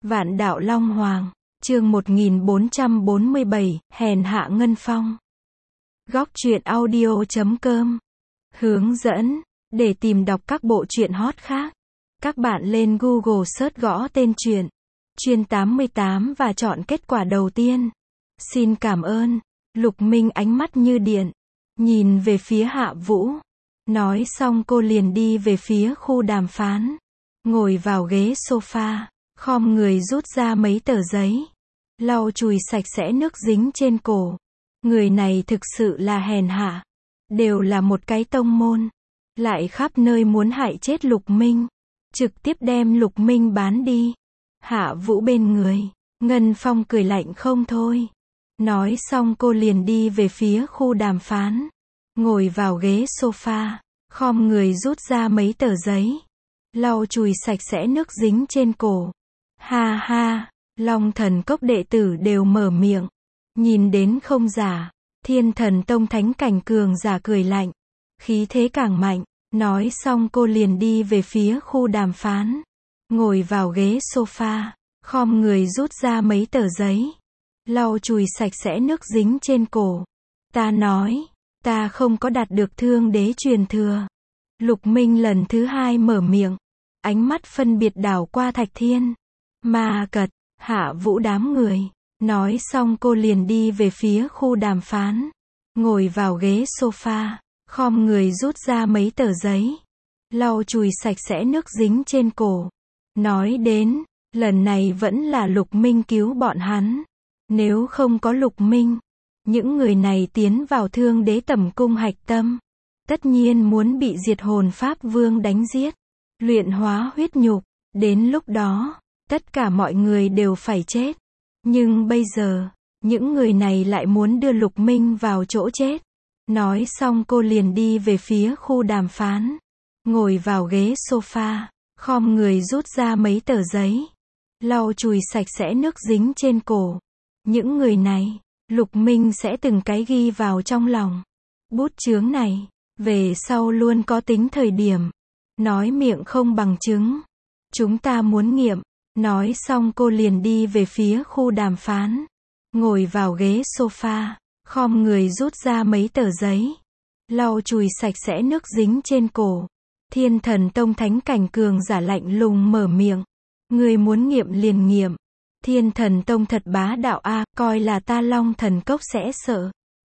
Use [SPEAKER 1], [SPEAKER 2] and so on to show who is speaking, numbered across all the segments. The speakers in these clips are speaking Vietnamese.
[SPEAKER 1] Vạn đạo Long Hoàng, chương 1447, hèn hạ Ngân Phong. Góc truyện audio.com. Hướng dẫn, để tìm đọc các bộ truyện hot khác, các bạn lên Google search gõ tên truyện, Chuyên 88 và chọn kết quả đầu tiên. Xin cảm ơn. Lục Minh ánh mắt như điện, nhìn về phía Hạ Vũ. Nói xong cô liền đi về phía khu đàm phán. Ngồi vào ghế sofa, khom người rút ra mấy tờ giấy, lau chùi sạch sẽ nước dính trên cổ. Người này thực sự là hèn hạ. Đều là một cái tông môn, lại khắp nơi muốn hại chết Lục Minh. Trực tiếp đem Lục Minh bán đi. Hạ Vũ bên người, Ngân Phong cười lạnh không thôi. Nói xong cô liền đi về phía khu đàm phán. Ngồi vào ghế sofa, khom người rút ra mấy tờ giấy, lau chùi sạch sẽ nước dính trên cổ. Ha ha, Long Thần Cốc đệ tử đều mở miệng. Nhìn đến không giả, Thiên Thần Tông thánh cảnh cường giả cười lạnh. Khí thế càng mạnh. Nói xong cô liền đi về phía khu đàm phán. Ngồi vào ghế sofa, khom người rút ra mấy tờ giấy, lau chùi sạch sẽ nước dính trên cổ. Ta nói, ta không có đạt được Thương Đế truyền thừa. Lục Minh lần thứ hai mở miệng, ánh mắt phân biệt đảo qua Thạch Thiên, Ma Cật, Hạ Vũ đám người. Nói xong cô liền đi về phía khu đàm phán. Ngồi vào ghế sofa, khom người rút ra mấy tờ giấy, lau chùi sạch sẽ nước dính trên cổ. Nói đến, lần này vẫn là Lục Minh cứu bọn hắn. Nếu không có Lục Minh, những người này tiến vào Thương Đế tẩm cung hạch tâm, tất nhiên muốn bị Diệt Hồn Pháp Vương đánh giết, luyện hóa huyết nhục. Đến lúc đó, tất cả mọi người đều phải chết. Nhưng bây giờ, những người này lại muốn đưa Lục Minh vào chỗ chết. Nói xong cô liền đi về phía khu đàm phán. Ngồi vào ghế sofa, khom người rút ra mấy tờ giấy, lau chùi sạch sẽ nước dính trên cổ. Những người này, Lục Minh sẽ từng cái ghi vào trong lòng. Bút chướng này, về sau luôn có tính thời điểm. Nói miệng không bằng chứng. Chúng ta muốn nghiệm. Nói xong cô liền đi về phía khu đàm phán. Ngồi vào ghế sofa, khom người rút ra mấy tờ giấy, lau chùi sạch sẽ nước dính trên cổ. Thiên Thần Tông thánh cảnh cường giả lạnh lùng mở miệng. Người muốn nghiệm liền nghiệm. Thiên Thần Tông thật bá đạo a, coi là ta Long Thần Cốc sẽ sợ.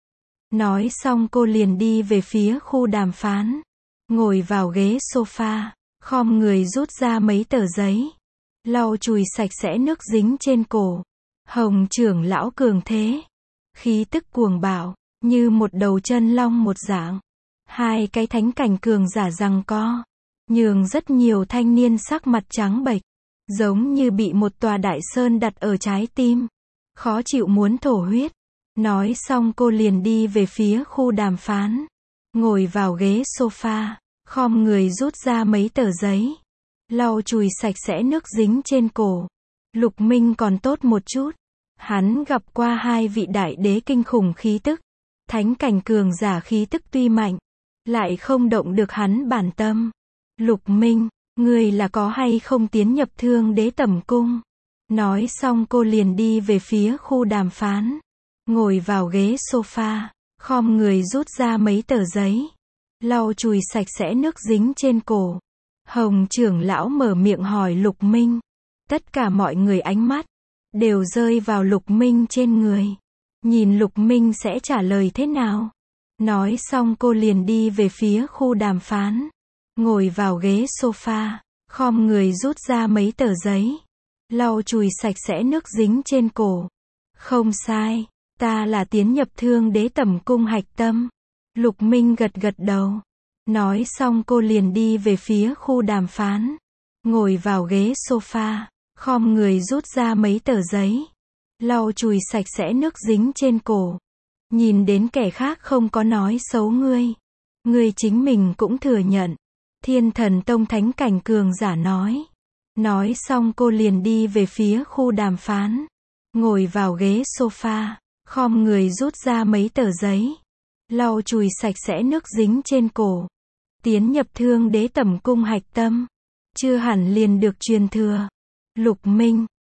[SPEAKER 1] Nói xong cô liền đi về phía khu đàm phán. Ngồi vào ghế sofa, khom người rút ra mấy tờ giấy, lau chùi sạch sẽ nước dính trên cổ. Hồng trưởng lão cường thế, khí tức cuồng bạo, như một đầu chân long một dạng. Hai cái thánh cảnh cường giả giằng co, nhường rất nhiều thanh niên sắc mặt trắng bệch, giống như bị một tòa đại sơn đặt ở trái tim, khó chịu muốn thổ huyết. Nói xong cô liền đi về phía khu đàm phán. Ngồi vào ghế sofa, khom người rút ra mấy tờ giấy, lau chùi sạch sẽ nước dính trên cổ. Lục Minh còn tốt một chút. Hắn gặp qua hai vị đại đế kinh khủng khí tức. Thánh cảnh cường giả khí tức tuy mạnh, lại không động được hắn bản tâm. Lục Minh, ngươi là có hay không tiến nhập Thương Đế tẩm cung? Nói xong cô liền đi về phía khu đàm phán. Ngồi vào ghế sofa, khom người rút ra mấy tờ giấy, lau chùi sạch sẽ nước dính trên cổ. Hồng trưởng lão mở miệng hỏi Lục Minh. Tất cả mọi người ánh mắt đều rơi vào Lục Minh trên người. Nhìn Lục Minh sẽ trả lời thế nào. Nói xong cô liền đi về phía khu đàm phán. Ngồi vào ghế sofa, khom người rút ra mấy tờ giấy, lau chùi sạch sẽ nước dính trên cổ. Không sai, ta là tiến nhập Thương Đế tẩm cung hạch tâm. Lục Minh gật gật đầu. Nói xong cô liền đi về phía khu đàm phán. Ngồi vào ghế sofa, khom người rút ra mấy tờ giấy, lau chùi sạch sẽ nước dính trên cổ. Nhìn đến kẻ khác không có nói xấu ngươi, ngươi chính mình cũng thừa nhận. Thiên Thần Tông thánh cảnh cường giả nói. Nói xong cô liền đi về phía khu đàm phán. Ngồi vào ghế sofa, khom người rút ra mấy tờ giấy, lau chùi sạch sẽ nước dính trên cổ. Tiến nhập Thương Đế tẩm cung hạch tâm, chưa hẳn liền được truyền thừa. Lục Minh,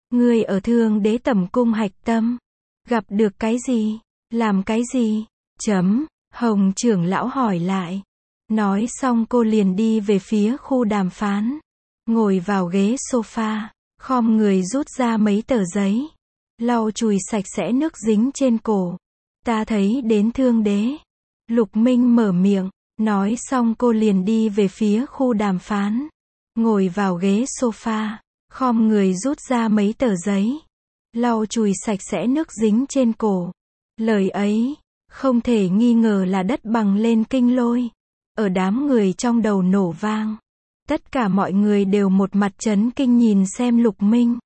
[SPEAKER 1] Ngươi ở Thương Đế Tẩm Cung hạch tâm, gặp được cái gì? Làm cái gì? Hồng trưởng lão hỏi lại. Nói xong cô liền đi về phía khu đàm phán. Ngồi vào ghế sofa, khom người rút ra mấy tờ giấy. Lau chùi sạch sẽ nước dính trên cổ. Ta thấy đến Thương Đế. Lục Minh mở miệng. Nói xong cô liền đi về phía khu đàm phán. Ngồi vào ghế sofa, khom người rút ra mấy tờ giấy. Lau chùi sạch sẽ nước dính trên cổ. Lời ấy, không thể nghi ngờ là đất bằng lên kinh lôi. Ở đám người trong đầu nổ vang. Tất cả mọi người đều một mặt chấn kinh nhìn xem Lục Minh.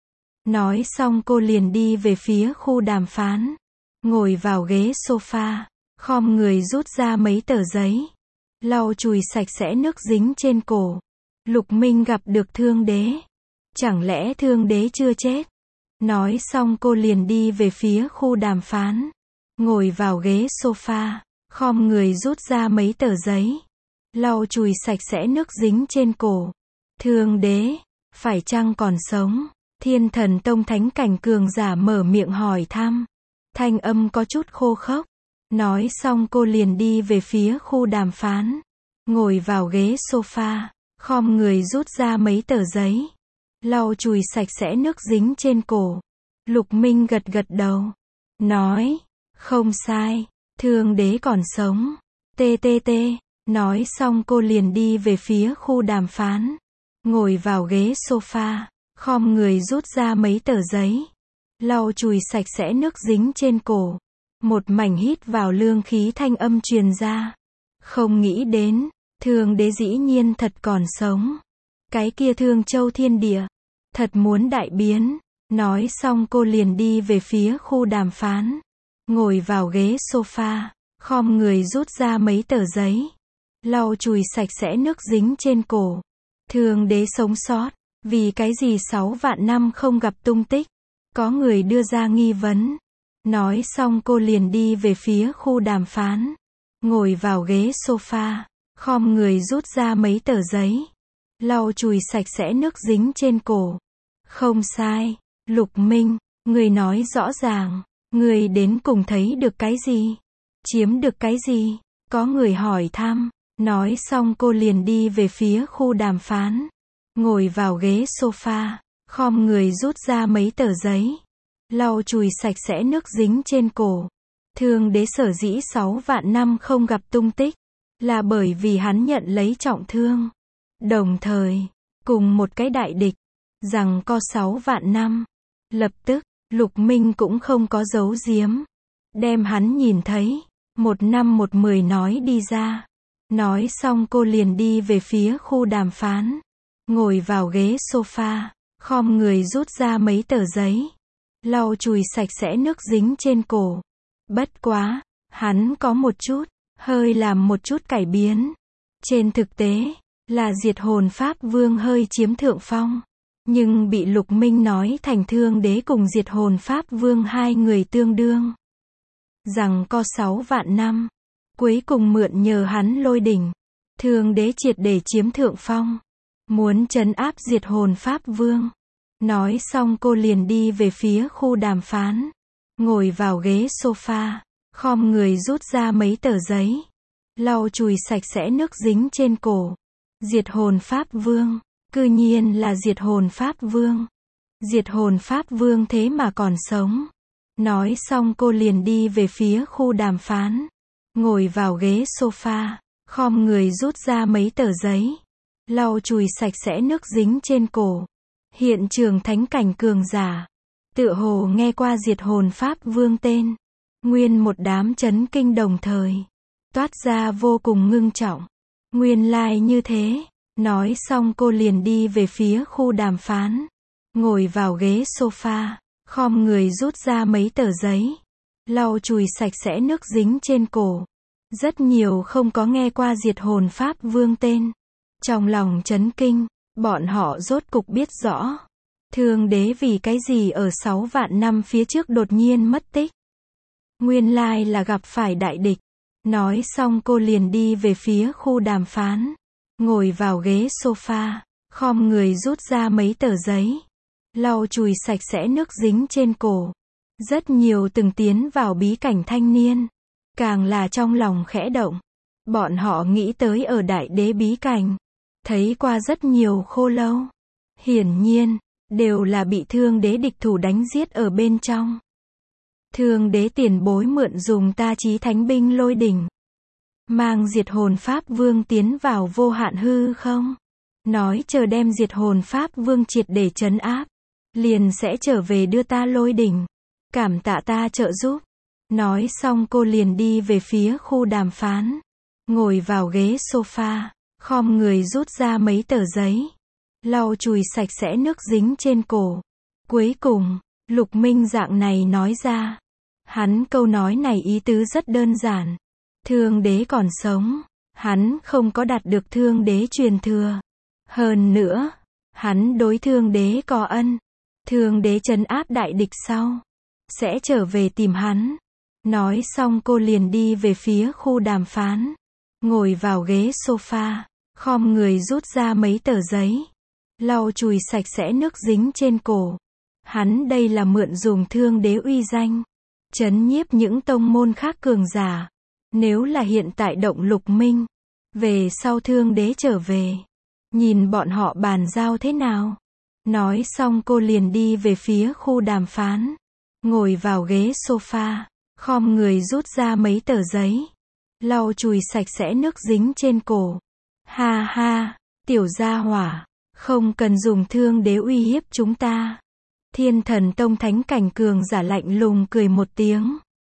[SPEAKER 1] Nói xong cô liền đi về phía khu đàm phán. Ngồi vào ghế sofa, khom người rút ra mấy tờ giấy. Lau chùi sạch sẽ nước dính trên cổ. Lục Minh gặp được Thương Đế. Chẳng lẽ Thương Đế chưa chết? Nói xong cô liền đi về phía khu đàm phán. Ngồi vào ghế sofa, khom người rút ra mấy tờ giấy. Lau chùi sạch sẽ nước dính trên cổ. Thương Đế, phải chăng còn sống? Thiên Thần Tông Thánh Cảnh cường giả mở miệng hỏi thăm. Thanh âm có chút khô khốc. Nói xong cô liền đi về phía khu đàm phán. Ngồi vào ghế sofa, khom người rút ra mấy tờ giấy. Lau chùi sạch sẽ nước dính trên cổ. Lục Minh gật gật đầu. Nói, không sai, Thương Đế còn sống. TTT. Nói xong cô liền đi về phía khu đàm phán. Ngồi vào ghế sofa, khom người rút ra mấy tờ giấy. Lau chùi sạch sẽ nước dính trên cổ. Một mảnh hít vào lương khí thanh âm truyền ra. Không nghĩ đến, Thương Đế dĩ nhiên thật còn sống. Cái kia Thương Châu thiên địa, thật muốn đại biến. Nói xong cô liền đi về phía khu đàm phán. Ngồi vào ghế sofa, khom người rút ra mấy tờ giấy. Lau chùi sạch sẽ nước dính trên cổ. Thương Đế sống sót, vì cái gì 6 vạn năm không gặp tung tích? Có người đưa ra nghi vấn. Nói xong cô liền đi về phía khu đàm phán. Ngồi vào ghế sofa, khom người rút ra mấy tờ giấy. Lau chùi sạch sẽ nước dính trên cổ. Không sai, Lục Minh, người nói rõ ràng. Người đến cùng thấy được cái gì? Chiếm được cái gì? Có người hỏi thăm. Nói xong cô liền đi về phía khu đàm phán. Ngồi vào ghế sofa, khom người rút ra mấy tờ giấy. Lau chùi sạch sẽ nước dính trên cổ. Thương Đế sở dĩ 6 vạn năm không gặp tung tích, là bởi vì hắn nhận lấy trọng thương. Đồng thời, cùng một cái đại địch, rằng có 6 vạn năm. Lập tức, Lục Minh cũng không có giấu giếm. Đem hắn nhìn thấy, 1 năm 1 10 nói đi ra. Nói xong cô liền đi về phía khu đàm phán. Ngồi vào ghế sofa, khom người rút ra mấy tờ giấy. Lau chùi sạch sẽ nước dính trên cổ. Bất quá, hắn có một chút, hơi làm một chút cải biến. Trên thực tế, là Diệt Hồn Pháp Vương hơi chiếm thượng phong. Nhưng bị Lục Minh nói thành Thương Đế cùng Diệt Hồn Pháp Vương hai người tương đương. Rằng có 6 vạn năm. Cuối cùng mượn nhờ hắn lôi đỉnh. Thương Đế triệt để chiếm thượng phong. Muốn trấn áp Diệt Hồn Pháp Vương. Nói xong cô liền đi về phía khu đàm phán. Ngồi vào ghế sofa, khom người rút ra mấy tờ giấy. Lau chùi sạch sẽ nước dính trên cổ. Diệt Hồn Pháp Vương. Cư nhiên là Diệt Hồn Pháp Vương. Diệt Hồn Pháp Vương thế mà còn sống. Nói xong cô liền đi về phía khu đàm phán. Ngồi vào ghế sofa, khom người rút ra mấy tờ giấy. Lau chùi sạch sẽ nước dính trên cổ. Hiện trường thánh cảnh cường giả. Tựa hồ nghe qua Diệt Hồn Pháp Vương tên. Nguyên một đám chấn kinh đồng thời. Toát ra vô cùng ngưng trọng. Nguyên lai như thế. Nói xong cô liền đi về phía khu đàm phán. Ngồi vào ghế sofa, khom người rút ra mấy tờ giấy. Lau chùi sạch sẽ nước dính trên cổ. Rất nhiều không có nghe qua Diệt Hồn Pháp Vương tên. Trong lòng chấn kinh, bọn họ rốt cục biết rõ. Thương Đế vì cái gì ở 6 vạn năm phía trước đột nhiên mất tích. Nguyên lai là gặp phải đại địch. Nói xong cô liền đi về phía khu đàm phán. Ngồi vào ghế sofa, khom người rút ra mấy tờ giấy. lau chùi sạch sẽ nước dính trên cổ. Rất nhiều từng tiến vào bí cảnh thanh niên, càng là trong lòng khẽ động. Bọn họ nghĩ tới ở đại đế bí cảnh, thấy qua rất nhiều khô lâu. Hiển nhiên, đều là bị thương đế địch thủ đánh giết ở bên trong. Thương đế tiền bối mượn dùng ta chí thánh binh lôi đỉnh, mang diệt hồn pháp vương tiến vào vô hạn hư không. Nói chờ đem diệt hồn pháp vương triệt để trấn áp, liền sẽ trở về đưa ta lôi đỉnh. Cảm tạ ta trợ giúp. Nói xong cô liền đi về phía khu đàm phán. Ngồi vào ghế sofa, khom người rút ra mấy tờ giấy, lau chùi sạch sẽ nước dính trên cổ. Cuối cùng, Lục Minh dạng này nói ra. Hắn câu nói này ý tứ rất đơn giản. Thương đế còn sống, hắn không có đạt được thương đế truyền thừa. Hơn nữa, hắn đối thương đế có ân. Thương đế trấn áp đại địch sau, sẽ trở về tìm hắn. Nói xong cô liền đi về phía khu đàm phán. Ngồi vào ghế sofa, khom người rút ra mấy tờ giấy, lau chùi sạch sẽ nước dính trên cổ. Hắn đây là mượn dùng thương đế uy danh, trấn nhiếp những tông môn khác cường giả. Nếu là hiện tại động Lục Minh, về sau thương đế trở về, nhìn bọn họ bàn giao thế nào. Nói xong cô liền đi về phía khu đàm phán. Ngồi vào ghế sofa, khom người rút ra mấy tờ giấy, lau chùi sạch sẽ nước dính trên cổ. Ha ha, tiểu gia hỏa, không cần dùng thương đế uy hiếp chúng ta. Thiên Thần Tông thánh cảnh cường giả lạnh lùng cười một tiếng.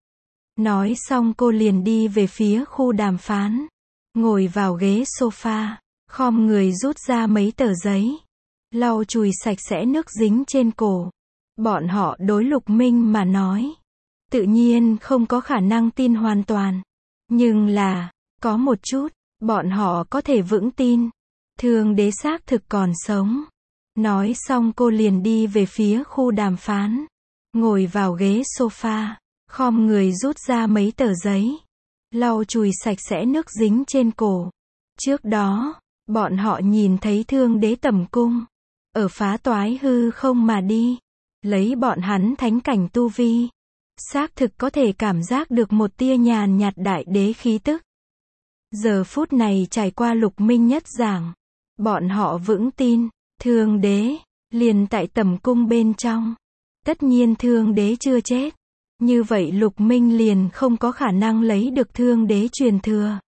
[SPEAKER 1] Nói xong cô liền đi về phía khu đàm phán. Ngồi vào ghế sofa, khom người rút ra mấy tờ giấy, lau chùi sạch sẽ nước dính trên cổ. Bọn họ đối Lục Minh mà nói, tự nhiên không có khả năng tin hoàn toàn. Nhưng là, có một chút, bọn họ có thể vững tin. Thương đế xác thực còn sống. Nói xong cô liền đi về phía khu đàm phán. Ngồi vào ghế sofa, khom người rút ra mấy tờ giấy, lau chùi sạch sẽ nước dính trên cổ. Trước đó, bọn họ nhìn thấy thương đế tẩm cung, ở phá toái hư không mà đi. Lấy bọn hắn thánh cảnh tu vi, xác thực có thể cảm giác được một tia nhàn nhạt đại đế khí tức. Giờ phút này trải qua Lục Minh nhất giảng, bọn họ vững tin, thương đế, liền tại tẩm cung bên trong. Tất nhiên thương đế chưa chết. Như vậy Lục Minh liền không có khả năng lấy được thương đế truyền thừa.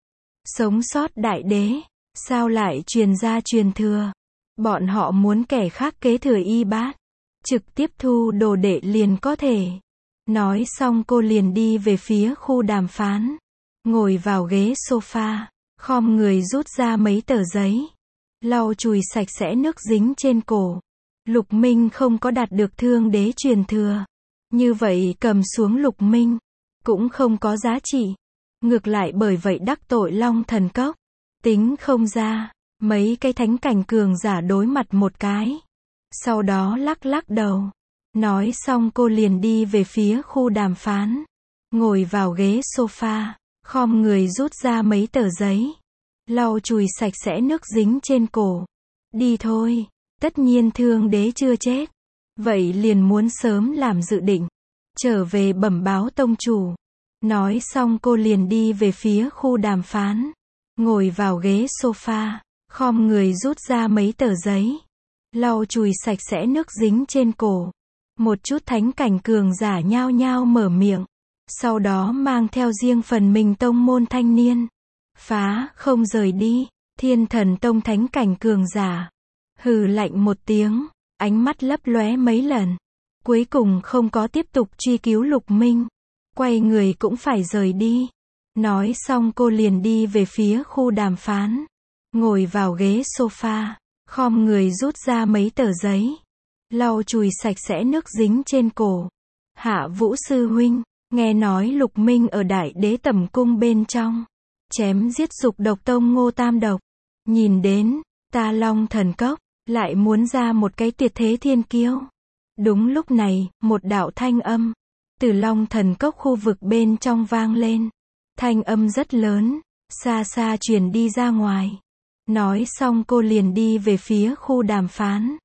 [SPEAKER 1] Sống sót đại đế, sao lại truyền ra truyền thừa? Bọn họ muốn kẻ khác kế thừa y bát, trực tiếp thu đồ đệ liền có thể. Nói xong cô liền đi về phía khu đàm phán. Ngồi vào ghế sofa, khom người rút ra mấy tờ giấy, lau chùi sạch sẽ nước dính trên cổ. Lục Minh không có đạt được thương đế truyền thừa. Như vậy cầm xuống Lục Minh, cũng không có giá trị. Ngược lại bởi vậy đắc tội Long Thần Cốc. Tính không ra, mấy cái thánh cảnh cường giả đối mặt một cái. Sau đó lắc lắc đầu. Nói xong cô liền đi về phía khu đàm phán. Ngồi vào ghế sofa, khom người rút ra mấy tờ giấy, lau chùi sạch sẽ nước dính trên cổ. Đi thôi, tất nhiên thương đế chưa chết. Vậy liền muốn sớm làm dự định, trở về bẩm báo tông chủ. Nói xong cô liền đi về phía khu đàm phán. Ngồi vào ghế sofa, khom người rút ra mấy tờ giấy, lau chùi sạch sẽ nước dính trên cổ. Một chút thánh cảnh cường giả nhao nhao mở miệng. Sau đó mang theo riêng phần mình tông môn thanh niên. Phá không rời đi. Thiên Thần Tông thánh cảnh cường giả hừ lạnh một tiếng, ánh mắt lấp lóe mấy lần. Cuối cùng không có tiếp tục truy cứu Lục Minh. Quay người cũng phải rời đi. Nói xong cô liền đi về phía khu đàm phán. Ngồi vào ghế sofa, khom người rút ra mấy tờ giấy, lau chùi sạch sẽ nước dính trên cổ. Hạ Vũ sư huynh, nghe nói Lục Minh ở Đại Đế Tẩm Cung bên trong, chém giết Dục Độc Tông Ngô Tam Độc. Nhìn đến, ta Long Thần Cốc, lại muốn ra một cái tuyệt thế thiên kiêu. Đúng lúc này, một đạo thanh âm, từ Long Thần Cốc khu vực bên trong vang lên. Thanh âm rất lớn, xa xa truyền đi ra ngoài. Nói xong cô liền đi về phía khu đàm phán.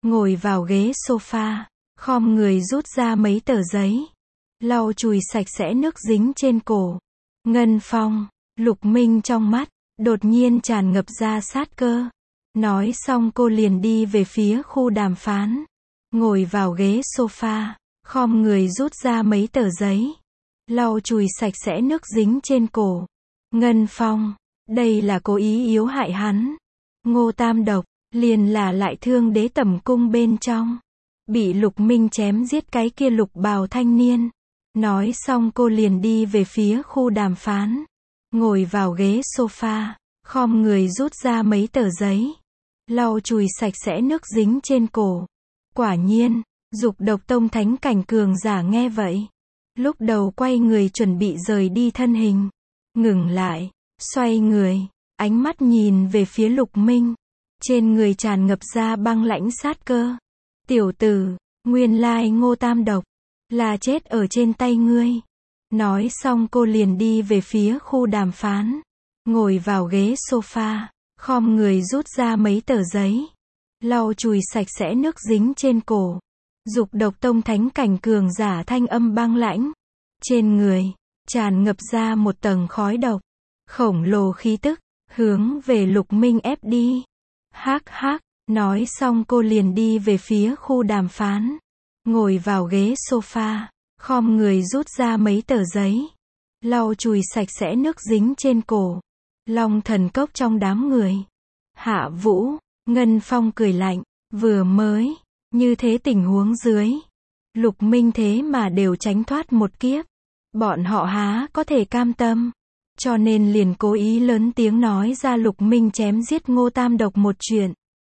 [SPEAKER 1] ngồi vào ghế sofa, khom người rút ra mấy tờ giấy, lau chùi sạch sẽ nước dính trên cổ. Ngân Phong, Lục Minh trong mắt đột nhiên tràn ngập ra sát cơ. Nói xong cô liền đi về phía khu đàm phán, ngồi vào ghế sofa, khom người rút ra mấy tờ giấy, lau chùi sạch sẽ nước dính trên cổ. Ngân Phong, đây là cố ý yếu hại hắn. Ngô Tam Độc, liền là lại thương đế tẩm cung bên trong, bị Lục Minh chém giết cái kia lục bào thanh niên. Nói xong cô liền đi về phía khu đàm phán, ngồi vào ghế sofa, khom người rút ra mấy tờ giấy, lau chùi sạch sẽ nước dính trên cổ. Quả nhiên, Dục Độc Tông thánh cảnh cường giả nghe vậy, lúc đầu quay người chuẩn bị rời đi thân hình, ngừng lại, xoay người, ánh mắt nhìn về phía Lục Minh, trên người tràn ngập ra băng lãnh sát cơ. Tiểu tử, nguyên lai Ngô Tam Độc là chết ở trên tay ngươi. Nói xong cô liền đi về phía khu đàm phán, ngồi vào ghế sofa, khom người rút ra mấy tờ giấy, lau chùi sạch sẽ nước dính trên cổ. Dục Độc Tông thánh cảnh cường giả thanh âm băng lãnh, trên người tràn ngập ra một tầng khói độc, khổng lồ khí tức hướng về Lục Minh ép đi. Hắc hắc, nói xong cô liền đi về phía khu đàm phán, ngồi vào ghế sofa, khom người rút ra mấy tờ giấy, lau chùi sạch sẽ nước dính trên cổ. Long Thần Cốc trong đám người, Hạ Vũ, Ngân Phong cười lạnh, vừa mới như thế tình huống dưới, Lục Minh thế mà đều tránh thoát một kiếp, bọn họ há có thể cam tâm, cho nên liền cố ý lớn tiếng nói ra Lục Minh chém giết Ngô Tam Độc một chuyện.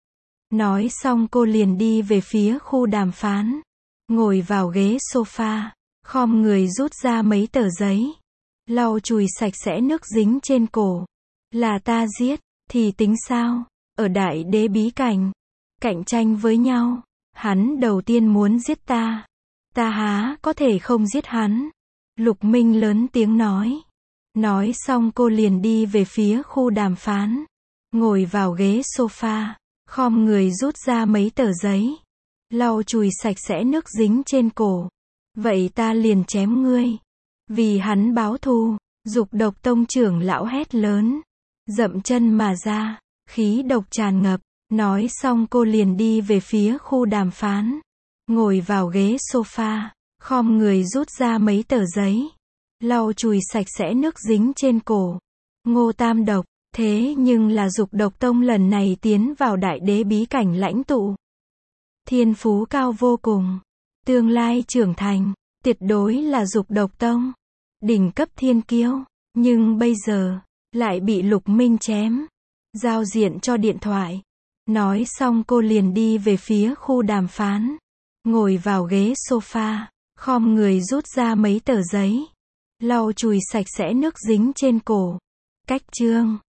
[SPEAKER 1] Nói xong cô liền đi về phía khu đàm phán, ngồi vào ghế sofa, khom người rút ra mấy tờ giấy, lau chùi sạch sẽ nước dính trên cổ. Là ta giết, thì tính sao? Ở Đại Đế bí cảnh, cạnh tranh với nhau, hắn đầu tiên muốn giết ta. Ta há có thể không giết hắn? Lục Minh lớn tiếng nói. Nói xong cô liền đi về phía khu đàm phán, ngồi vào ghế sofa, khom người rút ra mấy tờ giấy, lau chùi sạch sẽ nước dính trên cổ. Vậy ta liền chém ngươi, vì hắn báo thù. Dục Độc Tông trưởng lão hét lớn, dậm chân mà ra, khí độc tràn ngập. Nói xong cô liền đi về phía khu đàm phán, ngồi vào ghế sofa, khom người rút ra mấy tờ giấy, lau chùi sạch sẽ nước dính trên cổ. Ngô Tam Độc, thế nhưng là Dục Độc Tông lần này tiến vào Đại Đế bí cảnh lãnh tụ, thiên phú cao vô cùng, tương lai trưởng thành, tuyệt đối là Dục Độc Tông đỉnh cấp thiên kiêu, nhưng bây giờ lại bị Lục Minh chém, giao diện cho điện thoại. Nói xong cô liền đi về phía khu đàm phán, ngồi vào ghế sofa, khom người rút ra mấy tờ giấy, lau chùi sạch sẽ nước dính trên cổ. Cách chương